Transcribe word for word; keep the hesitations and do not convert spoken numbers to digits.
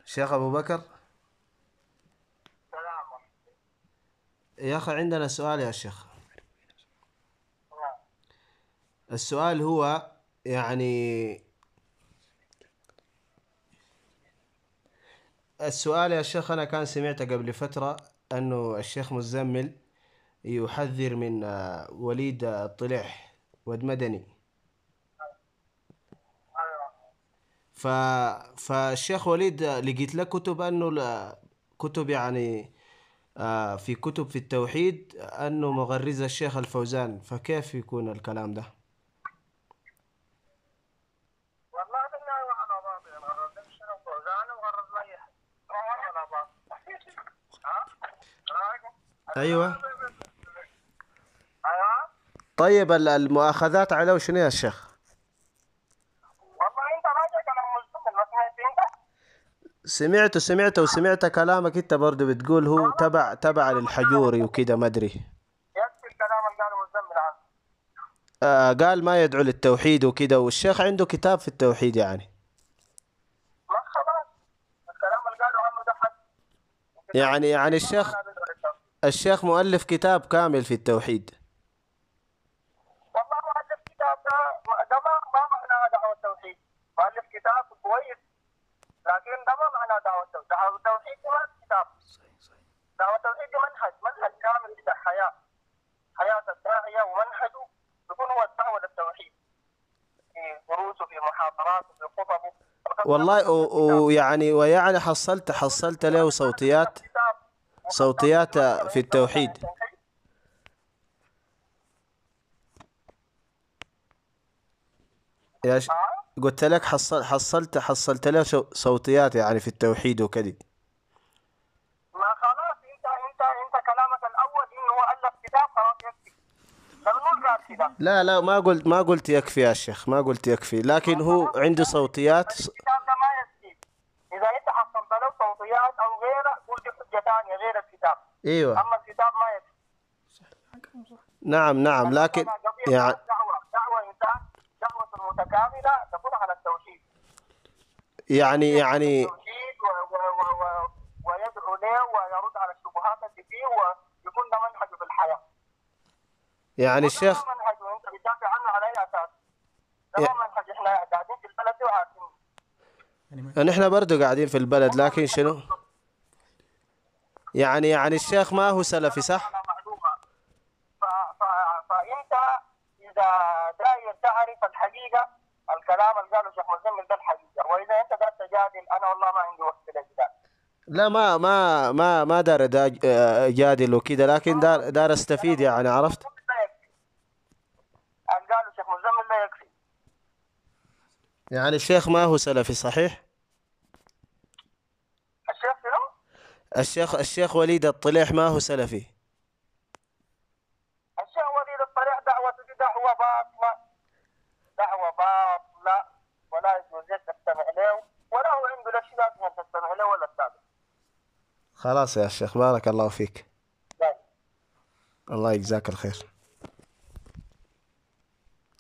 شيخ أبو بكر. سلام. يا أخي عندنا سؤال يا شيخ. نعم. السؤال هو يعني السؤال يا شيخ، أنا كان سمعت قبل فترة أنه الشيخ مزمل يحذر من آه، وليد الطليح ود مدني. أيوة. ف... فالشيخ وليد لقيت له كتب أنه ل- كتب يعني آه، في كتب في التوحيد أنه مغرز الشيخ الفوزان، فكيف يكون الكلام ده؟ والله بالله وعلى بعض يعني غرض شنو فوزان وغرض ما يحد على بعض. ها؟ رايكم؟ أيوة. ايوه. طيب ال- المؤاخذات عليه شنو يا شيخ؟ والله انت راجع كلام مستقل ما سمعت انت؟ سمعته سمعته وسمعت كلامك انت برضو بتقول هو خلاص تبع يكفي تبع كلام القاله للحجوري مزمل. وكده ما ادري. يكفي الكلام اللي قاله مزمل عنه. آه قال ما يدعو للتوحيد وكده، والشيخ عنده كتاب في التوحيد يعني. ما خلاص الكلام اللي قاله عنه ده حد. كتاب يعني يعني التوحيد ما الشيخ معناه بدعه للتوحيد. الشيخ مؤلف كتاب كامل في التوحيد. والله مؤلف كتاب ده ده ما ما معناه دعوه التوحيد. مؤلف كتاب كويس لكن ده ما معناه دعوه التوحيد. دعوه التوحيد دي ما كتاب. دعوة التوحيد دي منهج منهج كامل بتاع حياة حياة الداعية، ومنهجه يكون هو الدعوة للتوحيد في دروسه في محاضراته في خطبه. فقد والله تلخص في الكتاب. ويعني ويعني حصلت يقول لك حصلت هو له أنا ألف صوتيات كتاب مخصص صوتيات للمسألة في أنت مثلا التوحيد. التوحيد. يا ش... ها؟ قلت لك حصل حصلت حصلت له شو- صوتيات يعني في التوحيد وكده. ما خلاص أنت أنت أنت كلامك الأول إنه هو ألف كتاب خلاص يكفي. ده بنقول قال كده. لا لا ما قلت ما قلت يكفي يا شيخ، ما قلت يكفي، ما لكن هو خلاص عنده كفاية. صوتيات. بس الكتاب ده ما يكفي. إذا أنت حصلت له صوتيات أو غيره قول دي حجة ثانية غير الكتاب. ايوه. أما الكتاب ما يكفي. نعم نعم لكن المسألة قضية يعني بتاعت دعوة دعوة إنسان دعوة المتكاملة تكون على التوحيد. يعني ينبه عن يعني التوحيد و... و... و... و... ويدعو له ويرد على الشبهات اللي فيه ويكون ده منهجه في الحياة. يعني وده ما الشيخ منهجه أنت بتدافع عنه على أي أساس؟ ده ما منهج إحنا قاعدين في البلد دي وعارفين. يعني احنا برضو قاعدين في البلد، وما لكن منهج شنو الرسل. يعني يعني المهم الشيخ ما هو سلفي نرد صح؟ على معلومة. ف... ف... فأنت إذا داير تعرف الحقيقة الكلام اللي قاله شيخ مزمل ده الحقيقة، وإذا أنت قاعد تجادل أنا والله ما عندي وقت للجدال. لا ما ما ما ما دار أدا- اجادل وكده، لكن خلاص دار دار استفيد كلام يعني، شيخ عرفت؟ مزمل لا يكفي. اللي قاله شيخ مزمل لا يكفي. يعني الشيخ ما هو سلفي صحيح؟ الشيخ شنو؟ الشيخ الشيخ وليد الطليح ما هو سلفي. الشيخ وليد الطريق دعوته دي دعوة باطلة. دعوة باطلة ولا يجوز لك تستمع له ولا هو عنده لا شيء لازم أن تستمع له ولا تتابع. خلاص يا شيخ، بارك الله فيك. طيب. الله يجزاك الخير.